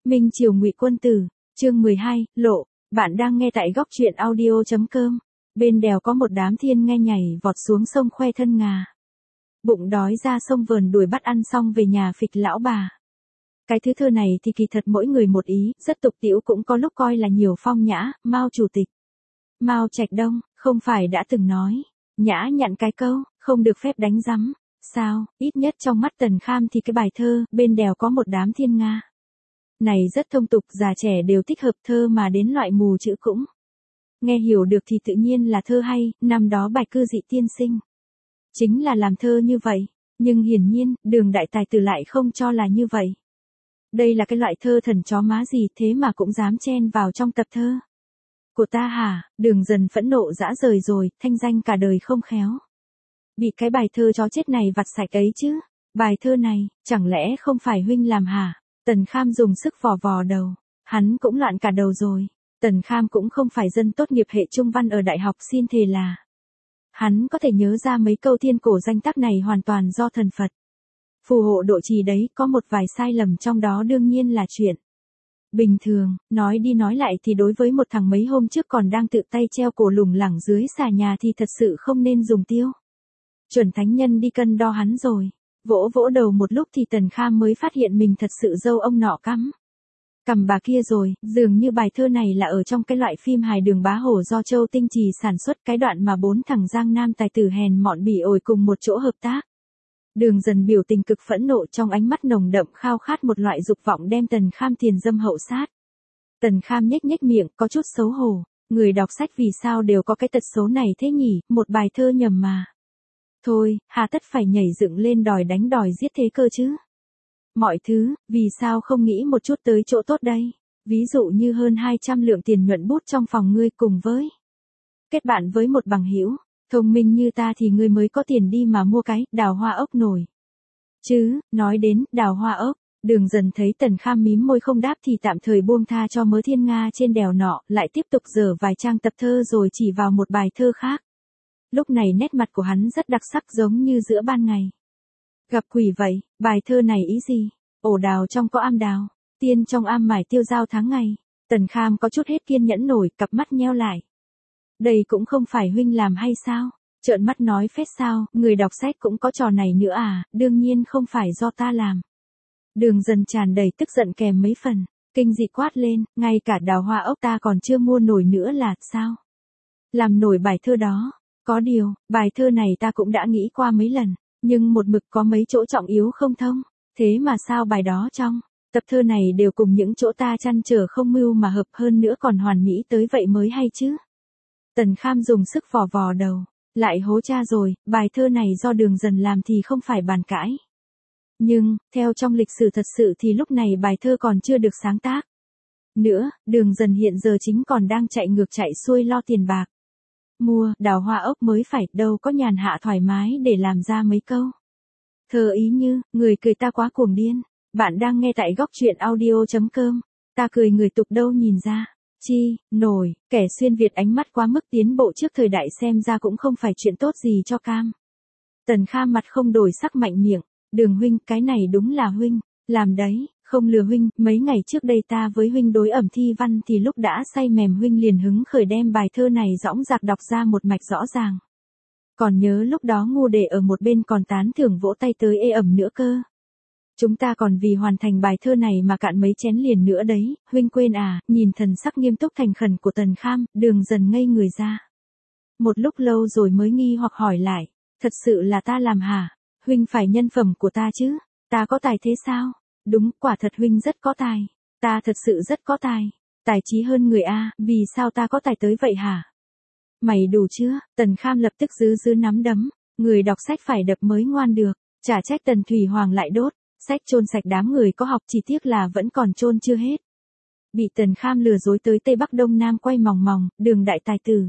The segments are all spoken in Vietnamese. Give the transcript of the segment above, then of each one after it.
Minh Triều Ngụy Quân Tử, chương 12, Lộ, bạn đang nghe tại góc truyện audio.com. Bên đèo có một đám thiên nghe nhảy vọt xuống sông khoe thân ngà. Bụng đói ra sông vườn đuổi bắt ăn xong về nhà phịch lão bà. Cái thứ thơ này thì kỳ thật mỗi người một ý, rất tục tĩu cũng có lúc coi là nhiều phong nhã. Mao Chủ tịch Mao Trạch Đông, không phải đã từng nói, nhã nhặn cái câu, không được phép đánh rắm. Sao, ít nhất trong mắt Tần Kham thì cái bài thơ, bên đèo có một đám thiên nga này rất thông tục, già trẻ đều thích hợp, thơ mà đến loại mù chữ cũng nghe hiểu được thì tự nhiên là thơ hay. Năm đó Bạch Cư Dị tiên sinh chính là làm thơ như vậy, nhưng hiển nhiên, Đường đại tài tử lại không cho là như vậy. Đây là cái loại thơ thần chó má gì thế mà cũng dám chen vào trong tập thơ của ta hả? Đường Dần phẫn nộ dã rời rồi, thanh danh cả đời không khéo bị cái bài thơ chó chết này vặt sạch ấy chứ. Bài thơ này, chẳng lẽ không phải huynh làm hả? Tần Kham dùng sức vò vò đầu, hắn cũng loạn cả đầu rồi. Tần Kham cũng không phải dân tốt nghiệp hệ trung văn ở đại học, xin thề là hắn có thể nhớ ra mấy câu thiên cổ danh tác này hoàn toàn do thần Phật phù hộ độ trì đấy, có một vài sai lầm trong đó đương nhiên là chuyện bình thường. Nói đi nói lại thì đối với một thằng mấy hôm trước còn đang tự tay treo cổ lủng lẳng dưới xà nhà thì thật sự không nên dùng tiêu chuẩn thánh nhân đi cân đo hắn rồi. Vỗ vỗ đầu một lúc thì Tần Kham mới phát hiện mình thật sự dâu ông nọ cầm bà kia rồi. Dường như bài thơ này là ở trong cái loại phim hài Đường Bá Hổ do Châu Tinh Trì sản xuất, cái đoạn mà 4 thằng Giang Nam tài tử hèn mọn bỉ ổi cùng một chỗ hợp tác. Đường Dần biểu tình cực phẫn nộ, trong ánh mắt nồng đậm khao khát một loại dục vọng đem Tần Kham tiền dâm hậu sát. Tần Kham nhếch nhếch miệng, có chút xấu hổ. Người đọc sách vì sao đều có cái tật xấu này thế nhỉ, một bài thơ nhầm mà. Thôi, hà tất phải nhảy dựng lên đòi đánh đòi giết thế cơ chứ. Mọi thứ, vì sao không nghĩ một chút tới chỗ tốt đây? Ví dụ như hơn 200 lượng tiền nhuận bút trong phòng ngươi cùng với kết bạn với một bằng hữu thông minh như ta thì ngươi mới có tiền đi mà mua cái đào hoa ốc nổi. Chứ, nói đến đào hoa ốc, Đường Dần thấy Tần Kham mím môi không đáp thì tạm thời buông tha cho mớ thiên nga trên đèo nọ, lại tiếp tục dở vài trang tập thơ rồi chỉ vào một bài thơ khác. Lúc này nét mặt của hắn rất đặc sắc, giống như giữa ban ngày gặp quỷ vậy. Bài thơ này ý gì? Ổ đào trong có am đào, tiên trong am mải tiêu dao tháng ngày. Tần Kham có chút hết kiên nhẫn nổi, cặp mắt nheo lại. Đây cũng không phải huynh làm hay sao? Trợn mắt nói phét sao, người đọc sách cũng có trò này nữa à? Đương nhiên không phải do ta làm. Đường Dần tràn đầy tức giận kèm mấy phần kinh dị quát lên, ngay cả đào hoa ốc ta còn chưa mua nổi nữa là sao? Làm nổi bài thơ đó. Có điều, bài thơ này ta cũng đã nghĩ qua mấy lần, nhưng một mực có mấy chỗ trọng yếu không thông. Thế mà sao bài đó trong tập thơ này đều cùng những chỗ ta trăn trở không mưu mà hợp, hơn nữa còn hoàn mỹ tới vậy mới hay chứ. Tần Kham dùng sức vò vò đầu, lại hố cha rồi, bài thơ này do Đường Dần làm thì không phải bàn cãi. Nhưng, theo trong lịch sử thật sự thì lúc này bài thơ còn chưa được sáng tác nữa, Đường Dần hiện giờ chính còn đang chạy ngược chạy xuôi lo tiền bạc mua đào hoa ốc mới phải, đâu có nhàn hạ thoải mái để làm ra mấy câu thơ ý như, người cười ta quá cuồng điên. Bạn đang nghe tại góc truyện audio.com. Ta cười người tục đâu nhìn ra. Chi, nổi, kẻ xuyên Việt ánh mắt quá mức tiến bộ trước thời đại xem ra cũng không phải chuyện tốt gì cho cam. Tần Kham mặt không đổi sắc mạnh miệng. Đường huynh, cái này đúng là huynh làm đấy, không lừa huynh. Mấy ngày trước đây ta với huynh đối ẩm thi văn thì lúc đã say mềm huynh liền hứng khởi đem bài thơ này dõng dạc đọc ra một mạch rõ ràng. Còn nhớ lúc đó Ngu Đệ ở một bên còn tán thưởng vỗ tay tới ê ẩm nữa cơ. Chúng ta còn vì hoàn thành bài thơ này mà cạn mấy chén liền nữa đấy, huynh quên à? Nhìn thần sắc nghiêm túc thành khẩn của Tần Kham, Đường Dần ngây người ra. Một lúc lâu rồi mới nghi hoặc hỏi lại, thật sự là ta làm hả? Huynh phải nhân phẩm của ta chứ, ta có tài thế sao? Đúng, quả thật huynh rất có tài, ta thật sự rất có tài, tài trí hơn người a, vì sao ta có tài tới vậy hả? Mày đủ chưa? Tần Kham lập tức giữ nắm đấm, người đọc sách phải đập mới ngoan được, chả trách Tần Thủy Hoàng lại đốt sách chôn sạch đám người có học, chỉ tiếc là vẫn còn chôn chưa hết. Bị Tần Kham lừa dối tới Tây Bắc Đông Nam quay mòng mòng, Đường đại tài tử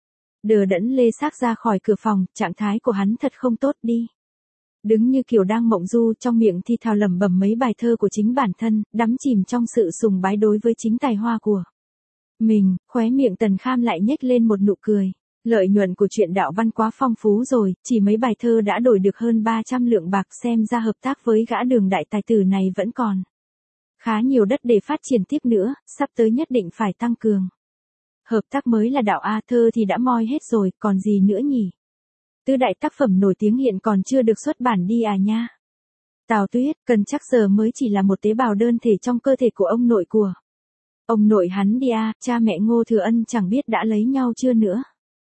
đờ đẫn lê xác ra khỏi cửa phòng, trạng thái của hắn thật không tốt đi. Đứng như kiểu đang mộng du, trong miệng thì thào lẩm bẩm mấy bài thơ của chính bản thân, đắm chìm trong sự sùng bái đối với chính tài hoa của mình. Khóe miệng Tần Kham lại nhếch lên một nụ cười. Lợi nhuận của truyện đạo văn quá phong phú rồi, chỉ mấy bài thơ đã đổi được hơn 300 lượng bạc, xem ra hợp tác với gã Đường đại tài tử này vẫn còn khá nhiều đất để phát triển tiếp nữa, sắp tới nhất định phải tăng cường. Hợp tác mới là đạo A, thơ thì đã moi hết rồi, còn gì nữa nhỉ? Tứ đại tác phẩm nổi tiếng hiện còn chưa được xuất bản đi à nha. Tào Tuyết, cần chắc giờ mới chỉ là một tế bào đơn thể trong cơ thể của ông nội của. Ông nội hắn đi à, cha mẹ Ngô Thừa Ân chẳng biết đã lấy nhau chưa nữa.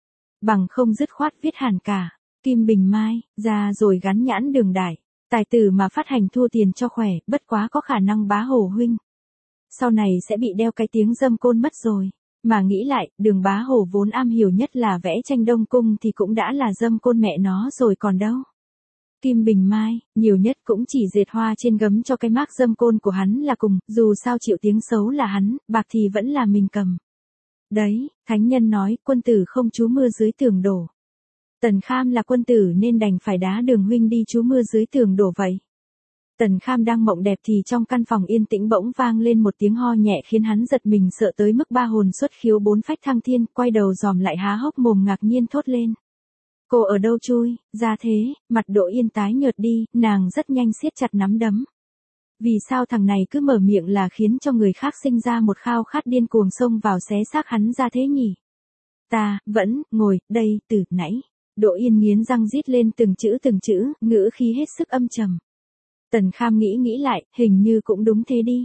Bằng không dứt khoát viết hẳn cả. Kim Bình Mai, ra rồi gắn nhãn Đường Đại. Tài tử mà phát hành thua tiền cho khỏe, bất quá có khả năng bá Hồ huynh. Sau này sẽ bị đeo cái tiếng dâm côn mất rồi. Mà nghĩ lại, Đường bá Hồ vốn am hiểu nhất là vẽ tranh Đông Cung thì cũng đã là dâm côn mẹ nó rồi còn đâu. Kim Bình Mai, nhiều nhất cũng chỉ dệt hoa trên gấm cho cái mác dâm côn của hắn là cùng, dù sao chịu tiếng xấu là hắn, bạc thì vẫn là mình cầm. Đấy, thánh nhân nói, quân tử không trú mưa dưới tường đổ. Tần Kham là quân tử nên đành phải đá Đường huynh đi trú mưa dưới tường đổ vậy. Tần Kham đang mộng đẹp thì trong căn phòng yên tĩnh bỗng vang lên một tiếng ho nhẹ khiến hắn giật mình sợ tới mức ba hồn xuất khiếu bốn phách thăng thiên, quay đầu dòm lại há hốc mồm ngạc nhiên thốt lên. Cô ở đâu chui, ra thế, mặt Đỗ Yên tái nhợt đi, nàng rất nhanh siết chặt nắm đấm. Vì sao thằng này cứ mở miệng là khiến cho người khác sinh ra một khao khát điên cuồng xông vào xé xác hắn ra thế nhỉ? Ta, vẫn, ngồi, đây, từ nãy. Đỗ Yên nghiến răng rít lên từng chữ, ngữ khí hết sức âm trầm. Tần Kham nghĩ lại, hình như cũng đúng thế đi.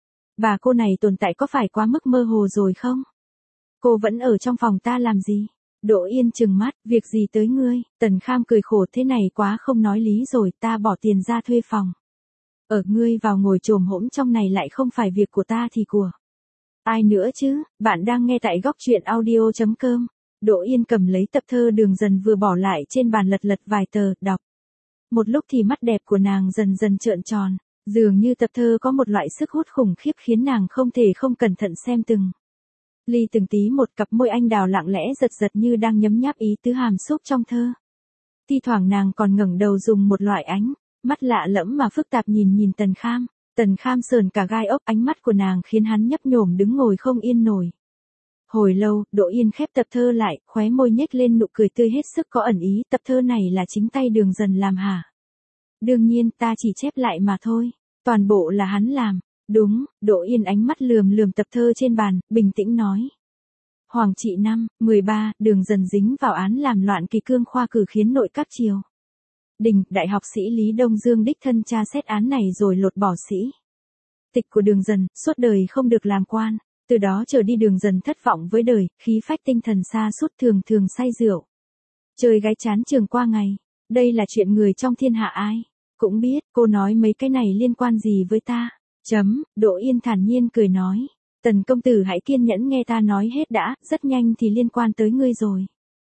Bà cô này tồn tại có phải quá mức mơ hồ rồi không? Cô vẫn ở trong phòng ta làm gì? Đỗ Yên trừng mắt, việc gì tới ngươi? Tần Kham cười khổ, thế này quá không nói lý rồi, ta bỏ tiền ra thuê phòng. Ở ngươi vào ngồi chồm hỗn trong này lại không phải việc của ta thì của ai nữa chứ? Bạn đang nghe tại góc truyện audio.com. Đỗ Yên cầm lấy tập thơ Đường Dần vừa bỏ lại trên bàn lật vài tờ, đọc. Một lúc thì mắt đẹp của nàng dần dần trợn tròn, dường như tập thơ có một loại sức hút khủng khiếp khiến nàng không thể không cẩn thận xem từng từng tí một. Cặp môi anh đào lặng lẽ giật như đang nhấm nháp ý tứ hàm xúc trong thơ. Thi thoảng nàng còn ngẩng đầu dùng một loại ánh mắt lạ lẫm mà phức tạp nhìn Tần Kham. Tần Kham sờn cả gai ốc, ánh mắt của nàng khiến hắn nhấp nhổm đứng ngồi không yên nổi. Hồi lâu, Đỗ Yên khép tập thơ lại, khóe môi nhếch lên nụ cười tươi hết sức có ẩn ý, tập thơ này là chính tay Đường Dần làm hả? Đương nhiên, ta chỉ chép lại mà thôi, toàn bộ là hắn làm. Đúng, Đỗ Yên ánh mắt lườm tập thơ trên bàn, bình tĩnh nói. Hoàng trị năm 13, Đường Dần dính vào án làm loạn kỳ cương khoa cử khiến nội các triều đình, đại học sĩ Lý Đông Dương đích thân tra xét án này rồi lột bỏ sĩ tịch của Đường Dần, suốt đời không được làm quan. Từ đó trở đi Đường Dần thất vọng với đời, khí phách tinh thần sa sút, thường say rượu. Chơi gái chán trường qua ngày. Đây là chuyện người trong thiên hạ ai cũng biết, cô nói mấy cái này liên quan gì với ta? Đỗ Yên thản nhiên cười nói. Tần công tử hãy kiên nhẫn nghe ta nói hết đã, rất nhanh thì liên quan tới ngươi rồi.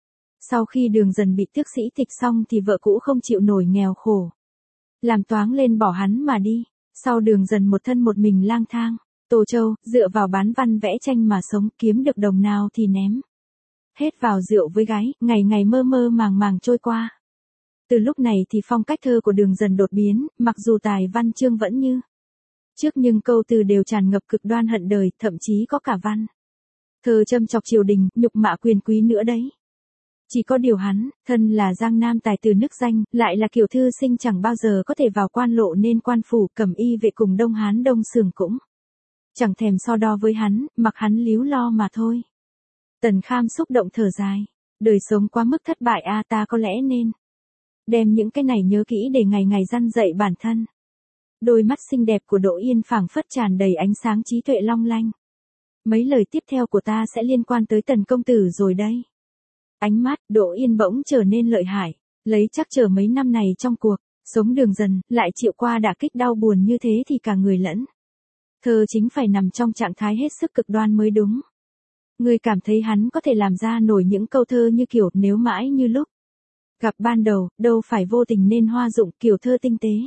Sau khi Đường Dần bị tước sĩ tịch xong thì vợ cũ không chịu nổi nghèo khổ, làm toáng lên bỏ hắn mà đi. Sau Đường Dần một thân một mình lang thang Tô Châu, dựa vào bán văn vẽ tranh mà sống, kiếm được đồng nào thì ném hết vào rượu với gái, ngày mơ màng trôi qua. Từ lúc này thì phong cách thơ của Đường Dần đột biến, mặc dù tài văn chương vẫn như trước nhưng câu từ đều tràn ngập cực đoan hận đời, thậm chí có cả văn thơ châm chọc triều đình, nhục mạ quyền quý nữa đấy. Chỉ có điều hắn, thân là Giang Nam tài tử nức danh, lại là kiểu thư sinh chẳng bao giờ có thể vào quan lộ nên quan phủ Cẩm Y vệ cùng Đông Hán Đông Sường cũng chẳng thèm so đo với hắn, mặc hắn líu lo mà thôi. Tần Kham xúc động thở dài. Đời sống quá mức thất bại a, ta có lẽ nên đem những cái này nhớ kỹ để ngày răn dạy bản thân. Đôi mắt xinh đẹp của Đỗ Yên phảng phất tràn đầy ánh sáng trí tuệ long lanh. Mấy lời tiếp theo của ta sẽ liên quan tới Tần công tử rồi đây. Ánh mắt Đỗ Yên bỗng trở nên lợi hại, lấy chắc trở mấy năm này trong cuộc sống Đường Dần, lại chịu qua đả kích đau buồn như thế thì cả người lẫn thơ chính phải nằm trong trạng thái hết sức cực đoan mới đúng. Ngươi cảm thấy hắn có thể làm ra nổi những câu thơ như kiểu nếu mãi như lúc gặp ban đầu, đâu phải vô tình nên hoa dụng, kiểu thơ tinh tế,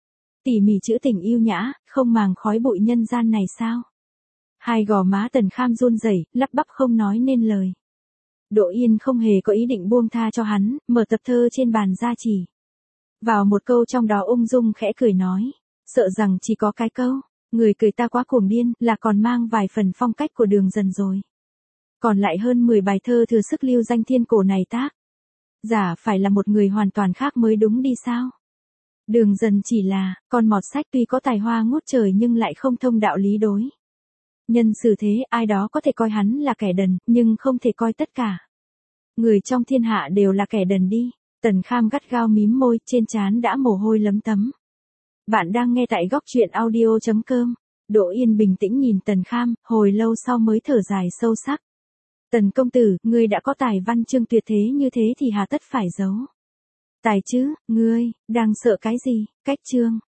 tỉ mỉ trữ tình yêu nhã, không màng khói bụi nhân gian này sao? Hai gò má Tần Kham run rẩy, lắp bắp không nói nên lời. Đỗ Yên không hề có ý định buông tha cho hắn, mở tập thơ trên bàn ra chỉ vào một câu trong đó ung dung khẽ cười nói, sợ rằng chỉ có cái câu người cười ta quá cuồng điên là còn mang vài phần phong cách của Đường Dần rồi. Còn lại hơn 10 bài thơ thừa sức lưu danh thiên cổ này tác giả phải là một người hoàn toàn khác mới đúng đi sao? Đường Dần chỉ là, con mọt sách tuy có tài hoa ngút trời nhưng lại không thông đạo lý đối. Nhân xử thế, ai đó có thể coi hắn là kẻ đần, nhưng không thể coi tất cả người trong thiên hạ đều là kẻ đần đi. Tần Kham gắt gao mím môi, trên trán đã mồ hôi lấm tấm. Bạn đang nghe tại góc truyện audio.com. Đỗ Yên bình tĩnh nhìn Tần Kham, hồi lâu sau mới thở dài sâu sắc. Tần công tử, ngươi đã có tài văn chương tuyệt thế như thế thì hà tất phải giấu tài chứ, ngươi đang sợ cái gì? Cách chương.